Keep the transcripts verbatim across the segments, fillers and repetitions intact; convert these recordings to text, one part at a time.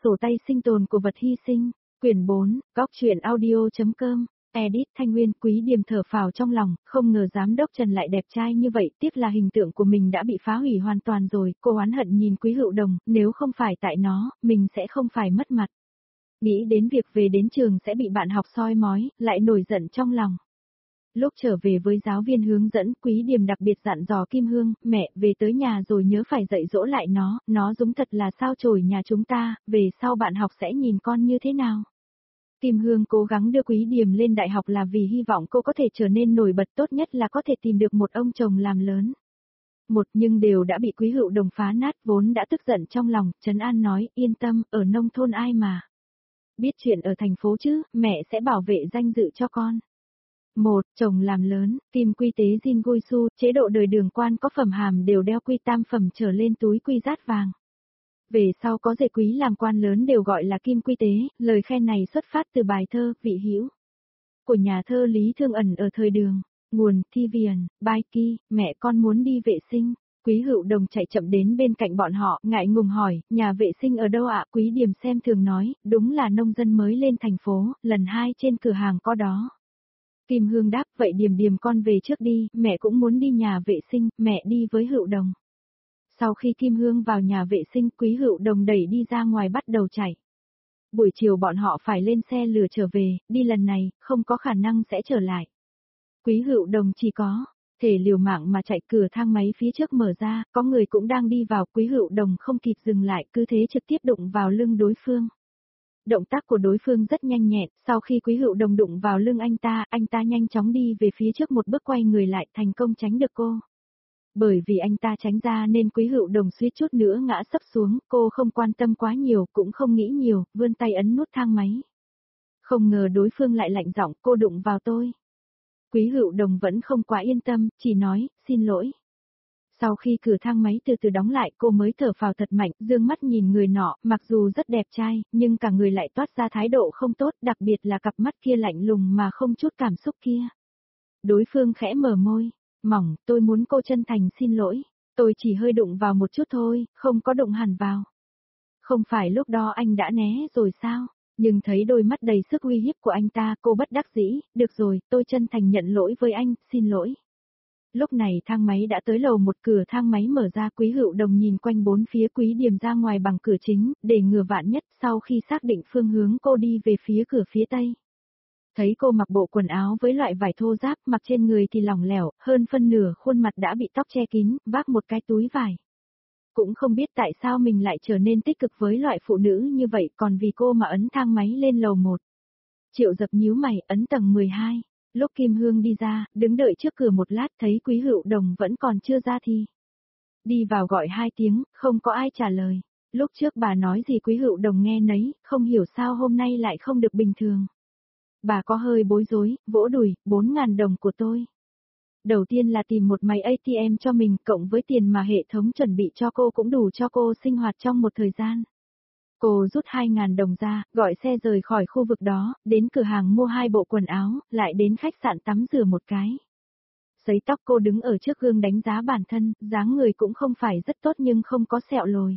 sổ tay sinh tồn của vật hy sinh. Quyển bốn, góc truyện audio.com. Edit Thanh Nguyên. Quý Điềm thở phào trong lòng, không ngờ giám đốc Trần lại đẹp trai như vậy, tiếc là hình tượng của mình đã bị phá hủy hoàn toàn rồi, cô oán hận nhìn Quý Hữu Đồng, nếu không phải tại nó, mình sẽ không phải mất mặt. Nghĩ đến việc về đến trường sẽ bị bạn học soi mói, lại nổi giận trong lòng. Lúc trở về với giáo viên hướng dẫn, Quý Điềm đặc biệt dặn dò Kim Hương, mẹ, về tới nhà rồi nhớ phải dạy dỗ lại nó, nó giống thật là sao chổi nhà chúng ta, về sau bạn học sẽ nhìn con như thế nào. Kim Hương cố gắng đưa Quý Điềm lên đại học là vì hy vọng cô có thể trở nên nổi bật, tốt nhất là có thể tìm được một ông chồng làm lớn. Một nhưng đều đã bị Quý Hữu Đồng phá nát, vốn đã tức giận trong lòng, trấn an nói, yên tâm, ở nông thôn ai mà biết chuyện ở thành phố chứ, mẹ sẽ bảo vệ danh dự cho con. Một, chồng làm lớn, kim quy tế Jin Gui Su, chế độ đời đường quan có phẩm hàm đều đeo quy tam phẩm trở lên túi quy rát vàng. Về sau có rể quý làm quan lớn đều gọi là kim quy tế, lời khen này xuất phát từ bài thơ, Vị Hữu của nhà thơ Lý Thương Ẩn ở thời Đường. Nguồn, Thi Viền, Bai Ki, mẹ con muốn đi vệ sinh. Quý Hữu Đồng chạy chậm đến bên cạnh bọn họ, ngại ngùng hỏi, nhà vệ sinh ở đâu ạ? Quý Điềm xem thường nói, đúng là nông dân mới lên thành phố, lần hai trên cửa hàng có đó. Kim Hương đáp, vậy Điềm Điềm con về trước đi, mẹ cũng muốn đi nhà vệ sinh, mẹ đi với Hữu Đồng. Sau khi Kim Hương vào nhà vệ sinh, Quý Hữu Đồng đẩy đi ra ngoài bắt đầu chạy. Buổi chiều bọn họ phải lên xe lừa trở về, đi lần này, không có khả năng sẽ trở lại. Quý Hữu Đồng chỉ có thể liều mạng mà chạy, cửa thang máy phía trước mở ra, có người cũng đang đi vào, Quý Hữu Đồng không kịp dừng lại, cứ thế trực tiếp đụng vào lưng đối phương. Động tác của đối phương rất nhanh nhẹn, sau khi Quý Hữu Đồng đụng vào lưng anh ta, anh ta nhanh chóng đi về phía trước một bước, quay người lại, thành công tránh được cô. Bởi vì anh ta tránh ra nên Quý Hữu Đồng suýt chút nữa ngã sấp xuống, cô không quan tâm quá nhiều, cũng không nghĩ nhiều, vươn tay ấn nút thang máy. Không ngờ đối phương lại lạnh giọng, cô đụng vào tôi. Quý Hữu Đồng vẫn không quá yên tâm, chỉ nói, xin lỗi. Sau khi cửa thang máy từ từ đóng lại, cô mới thở phào thật mạnh, dương mắt nhìn người nọ, mặc dù rất đẹp trai, nhưng cả người lại toát ra thái độ không tốt, đặc biệt là cặp mắt kia lạnh lùng mà không chút cảm xúc kia. Đối phương khẽ mở môi, mỏng, tôi muốn cô chân thành xin lỗi, tôi chỉ hơi đụng vào một chút thôi, không có đụng hẳn vào. Không phải lúc đó anh đã né rồi sao? Nhưng thấy đôi mắt đầy sức uy hiếp của anh ta, cô bất đắc dĩ, được rồi, tôi chân thành nhận lỗi với anh, xin lỗi. Lúc này thang máy đã tới lầu một, cửa thang máy mở ra, Quý Hữu Đồng nhìn quanh bốn phía, Quý Điềm ra ngoài bằng cửa chính, để ngừa vạn nhất, sau khi xác định phương hướng cô đi về phía cửa phía tây. Thấy cô mặc bộ quần áo với loại vải thô ráp, mặc trên người thì lỏng lẻo, hơn phân nửa khuôn mặt đã bị tóc che kín, vác một cái túi vải. Cũng không biết tại sao mình lại trở nên tích cực với loại phụ nữ như vậy, còn vì cô mà ấn thang máy lên lầu một. Triệu Dập nhíu mày, ấn tầng mười hai. Lúc Kim Hương đi ra, đứng đợi trước cửa một lát, thấy Quý Hữu Đồng vẫn còn chưa ra thì đi vào gọi hai tiếng, không có ai trả lời. Lúc trước bà nói gì Quý Hữu Đồng nghe nấy, không hiểu sao hôm nay lại không được bình thường. Bà có hơi bối rối, vỗ đùi, bốn ngàn đồng của tôi. Đầu tiên là tìm một máy a tê em cho mình, cộng với tiền mà hệ thống chuẩn bị cho cô cũng đủ cho cô sinh hoạt trong một thời gian. Cô rút hai ngàn đồng ra, gọi xe rời khỏi khu vực đó, đến cửa hàng mua hai bộ quần áo, lại đến khách sạn tắm rửa một cái. Sấy tóc, cô đứng ở trước gương đánh giá bản thân, dáng người cũng không phải rất tốt nhưng không có sẹo lồi.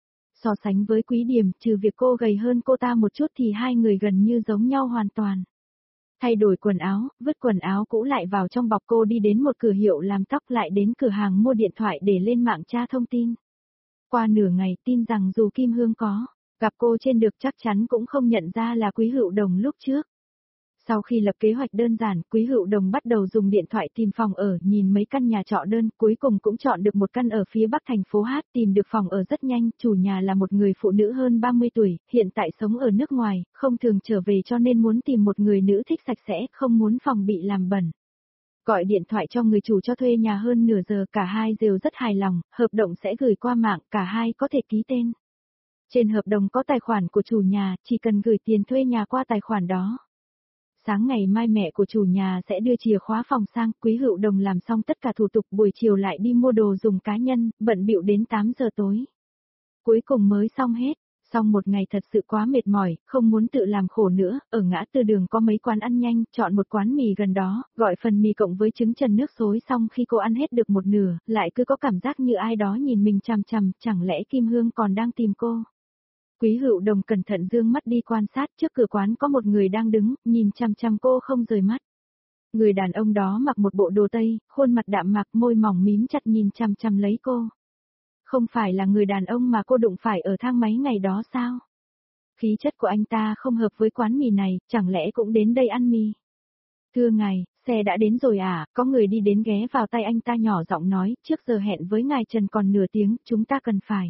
So sánh với Quý Điềm, trừ việc cô gầy hơn cô ta một chút thì hai người gần như giống nhau hoàn toàn. Thay đổi quần áo, vứt quần áo cũ lại vào trong bọc, cô đi đến một cửa hiệu làm tóc, lại đến cửa hàng mua điện thoại để lên mạng tra thông tin. Qua nửa ngày tin rằng dù Kim Hương có gặp cô trên được chắc chắn cũng không nhận ra là Quý Hữu Đồng lúc trước. Sau khi lập kế hoạch đơn giản, Quý Hữu Đồng bắt đầu dùng điện thoại tìm phòng ở, nhìn mấy căn nhà trọ đơn, cuối cùng cũng chọn được một căn ở phía bắc thành phố Hát, tìm được phòng ở rất nhanh, chủ nhà là một người phụ nữ hơn ba mươi tuổi, hiện tại sống ở nước ngoài, không thường trở về cho nên muốn tìm một người nữ thích sạch sẽ, không muốn phòng bị làm bẩn. Gọi điện thoại cho người chủ cho thuê nhà hơn nửa giờ, cả hai đều rất hài lòng, hợp đồng sẽ gửi qua mạng, cả hai có thể ký tên. Trên hợp đồng có tài khoản của chủ nhà, chỉ cần gửi tiền thuê nhà qua tài khoản đó. Sáng ngày mai mẹ của chủ nhà sẽ đưa chìa khóa phòng sang, Quý Hữu Đồng làm xong tất cả thủ tục, buổi chiều lại đi mua đồ dùng cá nhân, bận bịu đến tám giờ tối. Cuối cùng mới xong hết, xong một ngày thật sự quá mệt mỏi, không muốn tự làm khổ nữa, ở ngã tư đường có mấy quán ăn nhanh, chọn một quán mì gần đó, gọi phần mì cộng với trứng trần nước xối, xong khi cô ăn hết được một nửa, lại cứ có cảm giác như ai đó nhìn mình chằm chằm, chẳng lẽ Kim Hương còn đang tìm cô. Quý Hựu Đồng cẩn thận dương mắt đi quan sát, trước cửa quán có một người đang đứng, nhìn chằm chằm cô không rời mắt. Người đàn ông đó mặc một bộ đồ tây, khuôn mặt đạm mạc, môi mỏng mím chặt nhìn chằm chằm lấy cô. Không phải là người đàn ông mà cô đụng phải ở thang máy ngày đó sao? Khí chất của anh ta không hợp với quán mì này, chẳng lẽ cũng đến đây ăn mì? Thưa ngài, xe đã đến rồi à, có người đi đến ghé vào tay anh ta nhỏ giọng nói, trước giờ hẹn với ngài Trần còn nửa tiếng, chúng ta cần phải.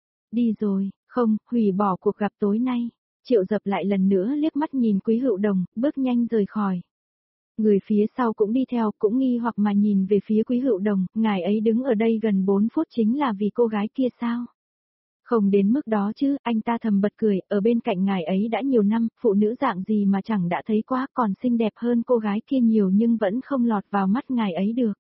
Đi rồi, không, hủy bỏ cuộc gặp tối nay. Triệu Dập lại lần nữa liếc mắt nhìn Quý Hựu Đồng, bước nhanh rời khỏi. Người phía sau cũng đi theo, cũng nghi hoặc mà nhìn về phía Quý Hựu Đồng, ngài ấy đứng ở đây gần bốn phút chính là vì cô gái kia sao? Không đến mức đó chứ, anh ta thầm bật cười, ở bên cạnh ngài ấy đã nhiều năm, phụ nữ dạng gì mà chẳng đã thấy quá, còn xinh đẹp hơn cô gái kia nhiều nhưng vẫn không lọt vào mắt ngài ấy được.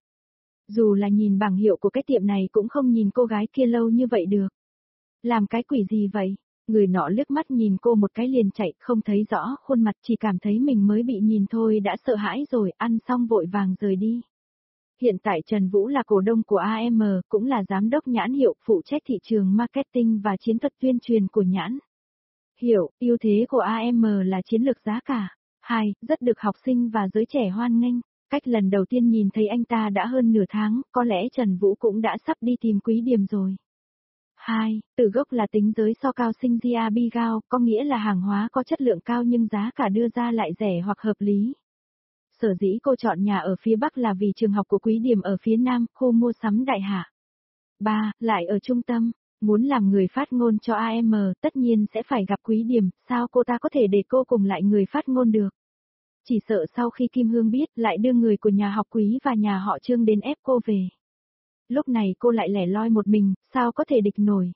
Dù là nhìn bảng hiệu của cái tiệm này cũng không nhìn cô gái kia lâu như vậy được. Làm cái quỷ gì vậy? Người nọ liếc mắt nhìn cô một cái liền chạy, không thấy rõ khuôn mặt, chỉ cảm thấy mình mới bị nhìn thôi đã sợ hãi rồi, ăn xong vội vàng rời đi. Hiện tại Trần Vũ là cổ đông của a em, cũng là giám đốc nhãn hiệu, phụ trách thị trường marketing và chiến thuật tuyên truyền của nhãn hiệu. Ưu thế của a em là chiến lược giá cả. Hai, rất được học sinh và giới trẻ hoan nghênh. Cách lần đầu tiên nhìn thấy anh ta đã hơn nửa tháng, có lẽ Trần Vũ cũng đã sắp đi tìm Quý Điềm rồi. Hai, từ gốc là tính giới so cao sinh gi a bê cao, có nghĩa là hàng hóa có chất lượng cao nhưng giá cả đưa ra lại rẻ hoặc hợp lý. Sở dĩ cô chọn nhà ở phía Bắc là vì trường học của Quý Điềm ở phía Nam, khu mua sắm Đại Hạ. Ba, lại ở trung tâm, muốn làm người phát ngôn cho a em, tất nhiên sẽ phải gặp Quý Điềm, sao cô ta có thể để cô cùng lại người phát ngôn được? Chỉ sợ sau khi Kim Hương biết, lại đưa người của nhà họ Quý và nhà họ Trương đến ép cô về. Lúc này cô lại lẻ loi một mình, sao có thể địch nổi?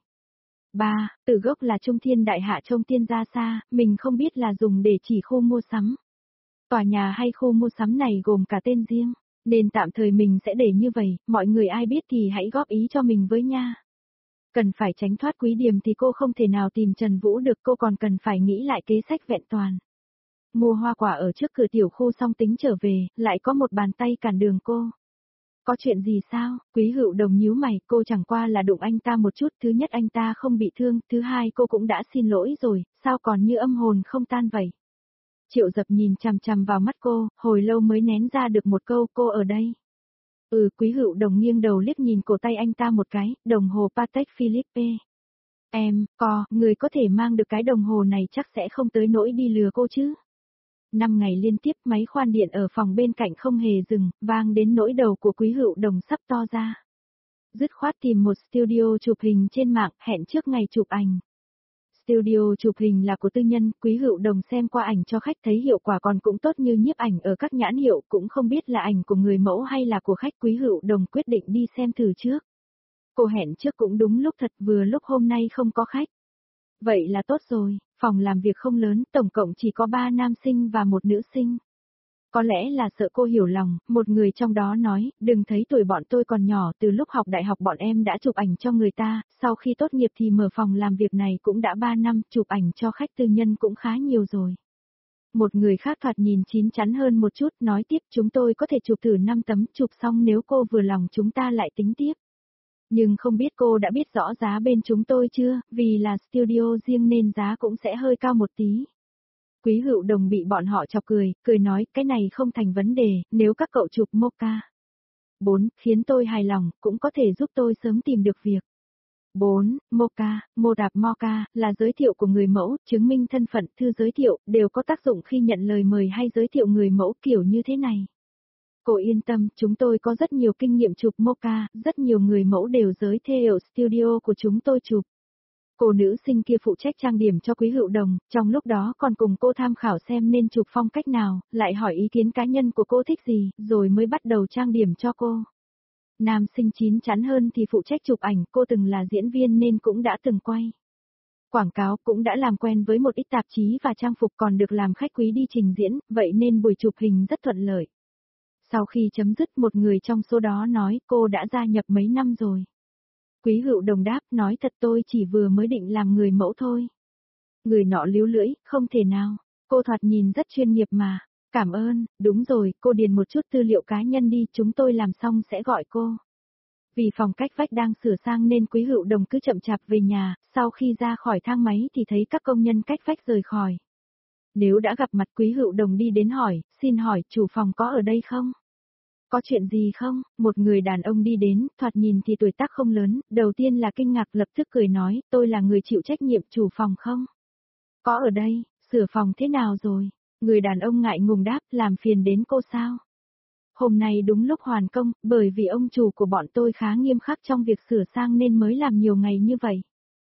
Ba, từ gốc là Trung Thiên Đại Hạ trông tiên ra xa, mình không biết là dùng để chỉ khu mua sắm. Tòa nhà hay khu mua sắm này gồm cả tên riêng, nên tạm thời mình sẽ để như vậy, mọi người ai biết thì hãy góp ý cho mình với nha. Cần phải tránh thoát Quý Điềm thì cô không thể nào tìm Trần Vũ được, cô còn cần phải nghĩ lại kế sách vẹn toàn. Mua hoa quả ở trước cửa tiểu khu xong tính trở về, lại có một bàn tay cản đường cô. Có chuyện gì sao? Quý Hựu Đồng nhíu mày, cô chẳng qua là đụng anh ta một chút, thứ nhất anh ta không bị thương, thứ hai cô cũng đã xin lỗi rồi, sao còn như âm hồn không tan vậy? Triệu Dập nhìn chằm chằm vào mắt cô, hồi lâu mới nén ra được một câu, cô ở đây. Ừ, Quý Hựu Đồng nghiêng đầu liếc nhìn cổ tay anh ta một cái, đồng hồ Patek Philippe. Em, co, người có thể mang được cái đồng hồ này chắc sẽ không tới nỗi đi lừa cô chứ. Năm ngày liên tiếp máy khoan điện ở phòng bên cạnh không hề dừng, vang đến nỗi đầu của Quý Hựu Đồng sắp to ra. Dứt khoát tìm một studio chụp hình trên mạng, hẹn trước ngày chụp ảnh. Studio chụp hình là của tư nhân, Quý Hựu Đồng xem qua ảnh cho khách thấy hiệu quả còn cũng tốt như nhiếp ảnh ở các nhãn hiệu, cũng không biết là ảnh của người mẫu hay là của khách. Quý Hựu Đồng quyết định đi xem thử trước. Cô hẹn trước cũng đúng lúc thật, vừa lúc hôm nay không có khách. Vậy là tốt rồi, phòng làm việc không lớn, tổng cộng chỉ có ba nam sinh và một nữ sinh. Có lẽ là sợ cô hiểu lòng, một người trong đó nói, đừng thấy tuổi bọn tôi còn nhỏ, từ lúc học đại học bọn em đã chụp ảnh cho người ta, sau khi tốt nghiệp thì mở phòng làm việc này cũng đã ba năm, chụp ảnh cho khách tư nhân cũng khá nhiều rồi. Một người khác thoạt nhìn chín chắn hơn một chút, nói tiếp chúng tôi có thể chụp thử năm tấm, chụp xong nếu cô vừa lòng chúng ta lại tính tiếp. Nhưng không biết cô đã biết rõ giá bên chúng tôi chưa, vì là studio riêng nên giá cũng sẽ hơi cao một tí. Quý Hựu Đồng bị bọn họ chọc cười, cười nói, cái này không thành vấn đề, nếu các cậu chụp mocha. bốn. Khiến tôi hài lòng, cũng có thể giúp tôi sớm tìm được việc. bốn. Mocha, mô tạp mocha, là giới thiệu của người mẫu, chứng minh thân phận, thư giới thiệu, đều có tác dụng khi nhận lời mời hay giới thiệu người mẫu kiểu như thế này. Cô yên tâm, chúng tôi có rất nhiều kinh nghiệm chụp mocha, rất nhiều người mẫu đều giới thiệu studio của chúng tôi chụp. Cô nữ sinh kia phụ trách trang điểm cho Quý Hựu Đồng, trong lúc đó còn cùng cô tham khảo xem nên chụp phong cách nào, lại hỏi ý kiến cá nhân của cô thích gì, rồi mới bắt đầu trang điểm cho cô. Nam sinh chín chắn hơn thì phụ trách chụp ảnh, cô từng là diễn viên nên cũng đã từng quay quảng cáo, cũng đã làm quen với một ít tạp chí và trang phục, còn được làm khách quý đi trình diễn, vậy nên buổi chụp hình rất thuận lợi. Sau khi chấm dứt, một người trong số đó nói, cô đã gia nhập mấy năm rồi. Quý Hựu Đồng đáp, nói thật tôi chỉ vừa mới định làm người mẫu thôi. Người nọ líu lưỡi, không thể nào, cô thoạt nhìn rất chuyên nghiệp mà, cảm ơn, đúng rồi, cô điền một chút tư liệu cá nhân đi, chúng tôi làm xong sẽ gọi cô. Vì phòng cách vách đang sửa sang nên Quý Hữu Đồng cứ chậm chạp về nhà, sau khi ra khỏi thang máy thì thấy các công nhân cách vách rời khỏi. Nếu đã gặp mặt Quý Hữu Đồng đi đến hỏi, xin hỏi chủ phòng có ở đây không? Có chuyện gì không? Một người đàn ông đi đến, thoạt nhìn thì tuổi tác không lớn, đầu tiên là kinh ngạc lập tức cười nói, tôi là người chịu trách nhiệm chủ phòng không? Có ở đây, sửa phòng thế nào rồi? Người đàn ông ngại ngùng đáp, làm phiền đến cô sao? Hôm nay đúng lúc hoàn công, bởi vì ông chủ của bọn tôi khá nghiêm khắc trong việc sửa sang nên mới làm nhiều ngày như vậy.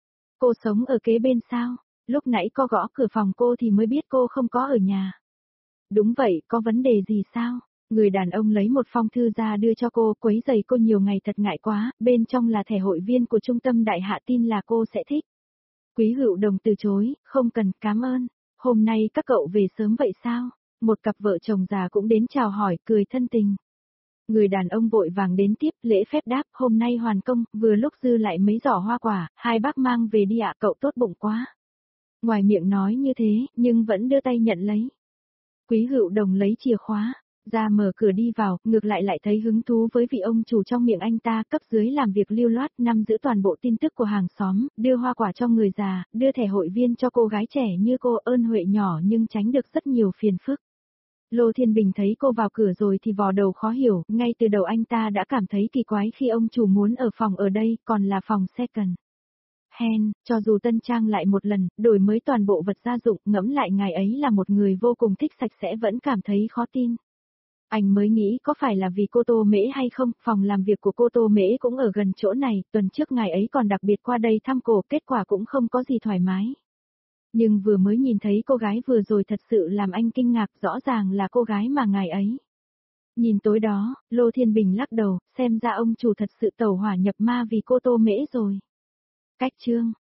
Cô sống ở kế bên sao? Lúc nãy có gõ cửa phòng cô thì mới biết cô không có ở nhà. Đúng vậy, có vấn đề gì sao? Người đàn ông lấy một phong thư ra đưa cho cô, quấy rầy cô nhiều ngày thật ngại quá, bên trong là thẻ hội viên của trung tâm đại hạ tin là cô sẽ thích. Quý Hữu Đồng từ chối, không cần, cảm ơn. Hôm nay các cậu về sớm vậy sao? Một cặp vợ chồng già cũng đến chào hỏi, cười thân tình. Người đàn ông vội vàng đến tiếp, lễ phép đáp, hôm nay hoàn công, vừa lúc dư lại mấy giỏ hoa quả, hai bác mang về đi ạ, cậu tốt bụng quá. Ngoài miệng nói như thế, nhưng vẫn đưa tay nhận lấy. Quý Hữu Đồng lấy chìa khóa, ra mở cửa đi vào, ngược lại lại thấy hứng thú với vị ông chủ trong miệng anh ta, cấp dưới làm việc lưu loát, nắm giữ toàn bộ tin tức của hàng xóm, đưa hoa quả cho người già, đưa thẻ hội viên cho cô gái trẻ như cô, ơn huệ nhỏ nhưng tránh được rất nhiều phiền phức. Lô Thiên Bình thấy cô vào cửa rồi thì vò đầu khó hiểu, ngay từ đầu anh ta đã cảm thấy kỳ quái khi ông chủ muốn ở phòng ở đây, còn là phòng second hand, cho dù tân trang lại một lần, đổi mới toàn bộ vật gia dụng, ngẫm lại ngài ấy là một người vô cùng thích sạch sẽ vẫn cảm thấy khó tin. Anh mới nghĩ có phải là vì cô Tô Mễ hay không, phòng làm việc của cô Tô Mễ cũng ở gần chỗ này, tuần trước ngài ấy còn đặc biệt qua đây thăm cô, kết quả cũng không có gì thoải mái. Nhưng vừa mới nhìn thấy cô gái vừa rồi thật sự làm anh kinh ngạc, rõ ràng là cô gái mà ngài ấy. Nhìn tối đó, Lô Thiên Bình lắc đầu, xem ra ông chủ thật sự tẩu hỏa nhập ma vì cô Tô Mễ rồi. Cách chương